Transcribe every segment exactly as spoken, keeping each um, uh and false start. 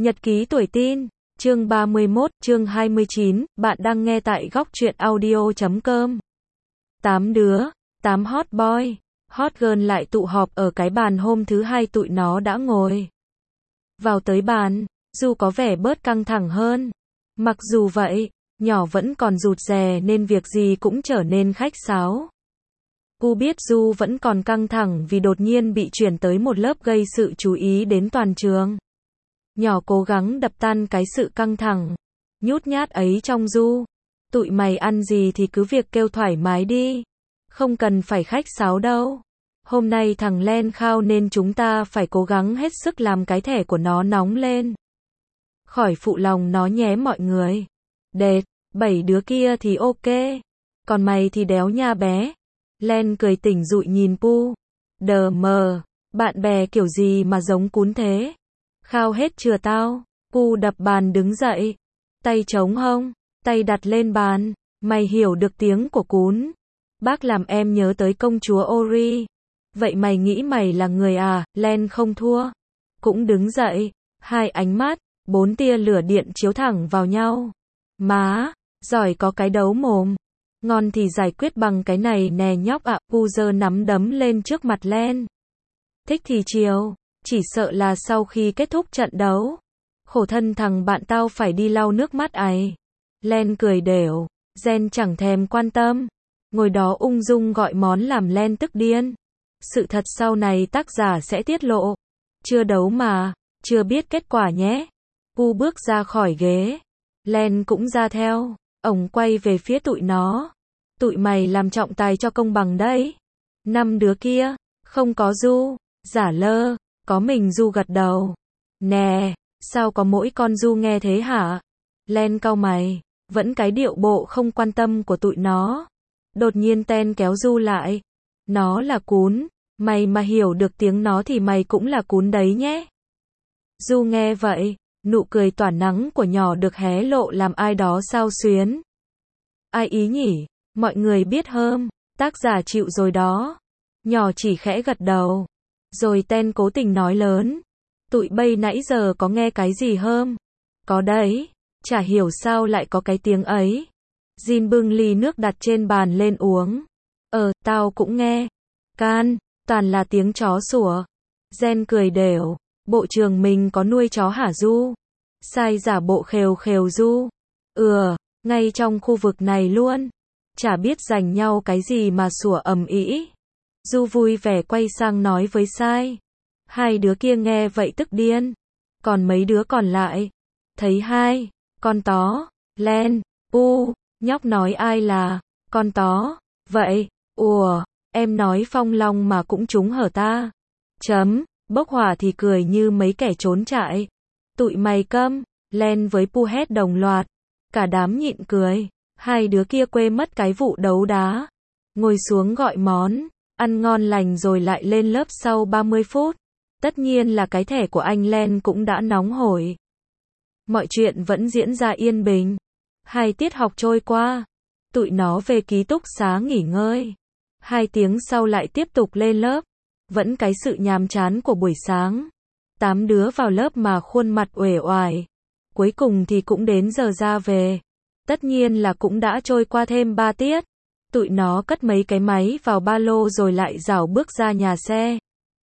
Nhật ký tuổi teen, chương ba mươi mốt, chương hai mươi chín, bạn đang nghe tại góc truyện audio chấm com. Tám đứa, tám hot boy, hot girl lại tụ họp ở cái bàn hôm thứ hai tụi nó đã ngồi. Vào tới bàn, Du có vẻ bớt căng thẳng hơn. Mặc dù vậy, nhỏ vẫn còn rụt rè nên việc gì cũng trở nên khách sáo. Cô biết Du vẫn còn căng thẳng vì đột nhiên bị chuyển tới một lớp gây sự chú ý đến toàn trường. Nhỏ cố gắng đập tan cái sự căng thẳng, nhút nhát ấy trong Du. Tụi mày ăn gì thì cứ việc kêu thoải mái đi. Không cần phải khách sáo đâu. Hôm nay thằng Len khao nên chúng ta phải cố gắng hết sức làm cái thẻ của nó nóng lên. Khỏi phụ lòng nó nhé mọi người. Đệt, bảy đứa kia thì ok. Còn mày thì đéo nha bé. Len cười tỉnh dụi nhìn Pu. Đờ mờ, bạn bè kiểu gì mà giống cún thế? Khao hết chưa tao? Pu đập bàn đứng dậy. Tay trống hông, tay đặt lên bàn. Mày hiểu được tiếng của cún. Bác làm em nhớ tới công chúa Ori. Vậy mày nghĩ mày là người à? Len không thua. Cũng đứng dậy. Hai ánh mắt, bốn tia lửa điện chiếu thẳng vào nhau. Má, giỏi có cái đấu mồm. Ngon thì giải quyết bằng cái này nè nhóc ạ. Pu giơ nắm đấm lên trước mặt Len. Thích thì chiều. Chỉ sợ là sau khi kết thúc trận đấu, khổ thân thằng bạn tao phải đi lau nước mắt ấy. Len cười đểu. Jen chẳng thèm quan tâm. Ngồi đó ung dung gọi món làm Len tức điên. Sự thật sau này tác giả sẽ tiết lộ. Chưa đấu mà, chưa biết kết quả nhé. Pu bước ra khỏi ghế. Len cũng ra theo. Ổng quay về phía tụi nó. Tụi mày làm trọng tài cho công bằng đấy. Năm đứa kia, không có Du, giả lơ, có mình Du gật đầu. Nè, sao có mỗi con Du nghe thế hả? Len cau mày, vẫn cái điệu bộ không quan tâm của tụi nó. Đột nhiên Ten kéo Du lại. Nó là cún, mày mà hiểu được tiếng nó thì mày cũng là cún đấy nhé. Du nghe vậy, nụ cười tỏa nắng của nhỏ được hé lộ làm ai đó xao xuyến. Ai ý nhỉ? Mọi người biết hơn, tác giả chịu rồi đó. Nhỏ chỉ khẽ gật đầu. Rồi Ten cố tình nói lớn. Tụi bay nãy giờ có nghe cái gì hơn? Có đấy, chả hiểu sao lại có cái tiếng ấy. Jin bưng ly nước đặt trên bàn lên uống. Ờ, tao cũng nghe. Can, toàn là tiếng chó sủa. Jen cười đểu. Bộ trường mình có nuôi chó hả Du? Sai giả bộ khều khều Du. Ừ, ngay trong khu vực này luôn. Chả biết giành nhau cái gì mà sủa ầm ĩ. Du vui vẻ quay sang nói với Sai. Hai đứa kia nghe vậy tức điên. Còn mấy đứa còn lại? Thấy hai, con tó, Len, U, nhóc nói ai là, con tó, vậy, ùa, em nói Phong Long mà cũng trúng hở ta. Chấm, bốc hỏa thì cười như mấy kẻ trốn chạy. Tụi mày câm, Len với Pu hét đồng loạt. Cả đám nhịn cười. Hai đứa kia quên mất cái vụ đấu đá. Ngồi xuống gọi món, ăn ngon lành rồi lại lên lớp sau ba mươi phút. Tất nhiên là cái thẻ của anh Len cũng đã nóng hổi. Mọi chuyện vẫn diễn ra yên bình. Hai tiết học trôi qua. Tụi nó về ký túc xá nghỉ ngơi. Hai tiếng sau lại tiếp tục lên lớp. Vẫn cái sự nhàm chán của buổi sáng. Tám đứa vào lớp mà khuôn mặt uể oải. Cuối cùng thì cũng đến giờ ra về. Tất nhiên là cũng đã trôi qua thêm ba tiết. Tụi nó cất mấy cái máy vào ba lô rồi lại rảo bước ra nhà xe.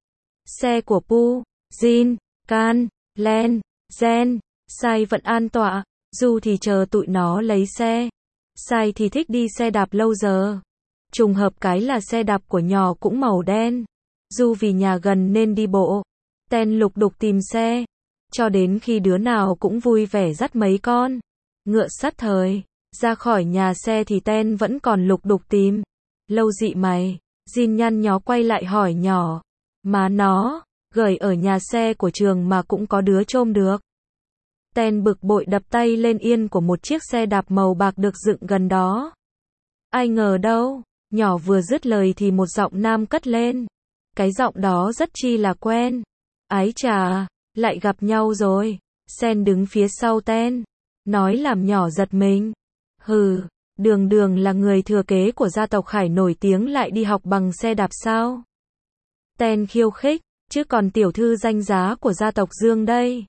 Xe của Pu, Jin, Can, Len, Jen, Sai vẫn an tọa. Du thì chờ tụi nó lấy xe. Sai thì thích đi xe đạp lâu giờ. Trùng hợp cái là xe đạp của nhỏ cũng màu đen. Du vì nhà gần nên đi bộ. Ten lục đục tìm xe. Cho đến khi đứa nào cũng vui vẻ dắt mấy con ngựa sắt thời ra khỏi nhà xe thì Ten vẫn còn lục đục tìm. Lâu dị mày. Jin nhăn nhó quay lại hỏi nhỏ. Má nó, gửi ở nhà xe của trường mà cũng có đứa trôm được. Ten bực bội đập tay lên yên của một chiếc xe đạp màu bạc được dựng gần đó. Ai ngờ đâu, nhỏ vừa dứt lời thì một giọng nam cất lên. Cái giọng đó rất chi là quen. Ái chà, lại gặp nhau rồi. Sen đứng phía sau Ten. Nói làm nhỏ giật mình. Hừ, đường đường là người thừa kế của gia tộc Khải nổi tiếng lại đi học bằng xe đạp sao? Ten khiêu khích, chứ còn tiểu thư danh giá của gia tộc Dương đây.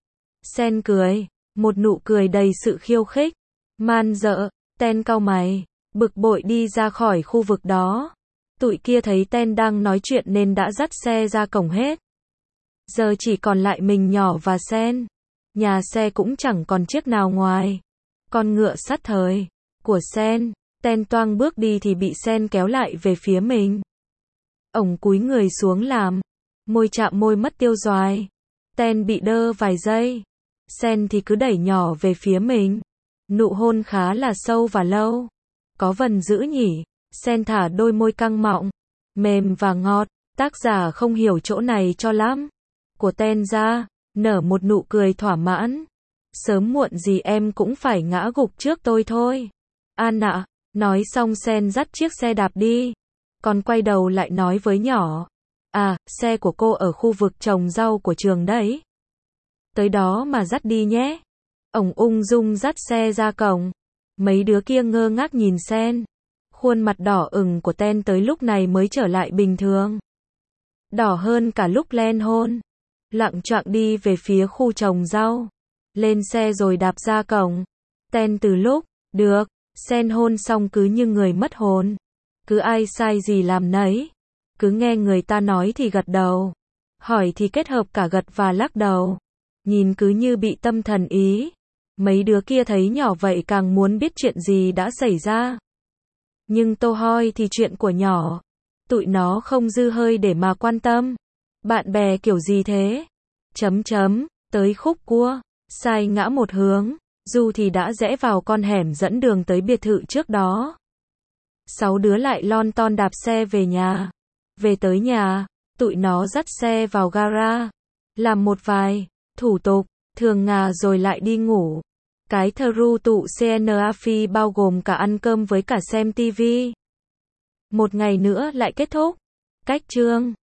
Sen cười, một nụ cười đầy sự khiêu khích. Man dợ, Ten cau mày, bực bội đi ra khỏi khu vực đó. Tụi kia thấy Ten đang nói chuyện nên đã dắt xe ra cổng hết. Giờ chỉ còn lại mình nhỏ và Sen. Nhà xe cũng chẳng còn chiếc nào ngoài. Con ngựa sắt thời của Sen. Ten toang bước đi thì bị Sen kéo lại về phía mình. Ổng cúi người xuống làm. Môi chạm môi mất tiêu doài. Ten bị đơ vài giây. Sen thì cứ đẩy nhỏ về phía mình. Nụ hôn khá là sâu và lâu. Có vần dữ nhỉ. Sen thả đôi môi căng mọng, mềm và ngọt. Tác giả không hiểu chỗ này cho lắm. Của Ten ra, nở một nụ cười thỏa mãn. Sớm muộn gì em cũng phải ngã gục trước tôi thôi. An ạ. Nói xong Sen dắt chiếc xe đạp đi. Còn quay đầu lại nói với nhỏ. À, xe của cô ở khu vực trồng rau của trường đấy. Tới đó mà dắt đi nhé. Ổng ung dung dắt xe ra cổng. Mấy đứa kia ngơ ngác nhìn Sen. Khuôn mặt đỏ ửng của Ten tới lúc này mới trở lại bình thường. Đỏ hơn cả lúc Len hôn. Lặng choạng đi về phía khu trồng rau. Lên xe rồi đạp ra cổng. Ten từ lúc, được, Sen hôn xong cứ như người mất hồn. Cứ ai sai gì làm nấy. Cứ nghe người ta nói thì gật đầu. Hỏi thì kết hợp cả gật và lắc đầu. Nhìn cứ như bị tâm thần ý. Mấy đứa kia thấy nhỏ vậy càng muốn biết chuyện gì đã xảy ra. Nhưng tô hoi thì chuyện của nhỏ. Tụi nó không dư hơi để mà quan tâm. Bạn bè kiểu gì thế? Chấm chấm, tới khúc cua. Sai ngã một hướng. Du thì đã rẽ vào con hẻm dẫn đường tới biệt thự trước đó. Sáu đứa lại lon ton đạp xe về nhà. Về tới nhà, tụi nó dắt xe vào gara. Làm một vài thủ tục, thường ngà rồi lại đi ngủ. Cái thơ ru tụ xê en a phi bao gồm cả ăn cơm với cả xem tivi. Một ngày nữa lại kết thúc. Cách chương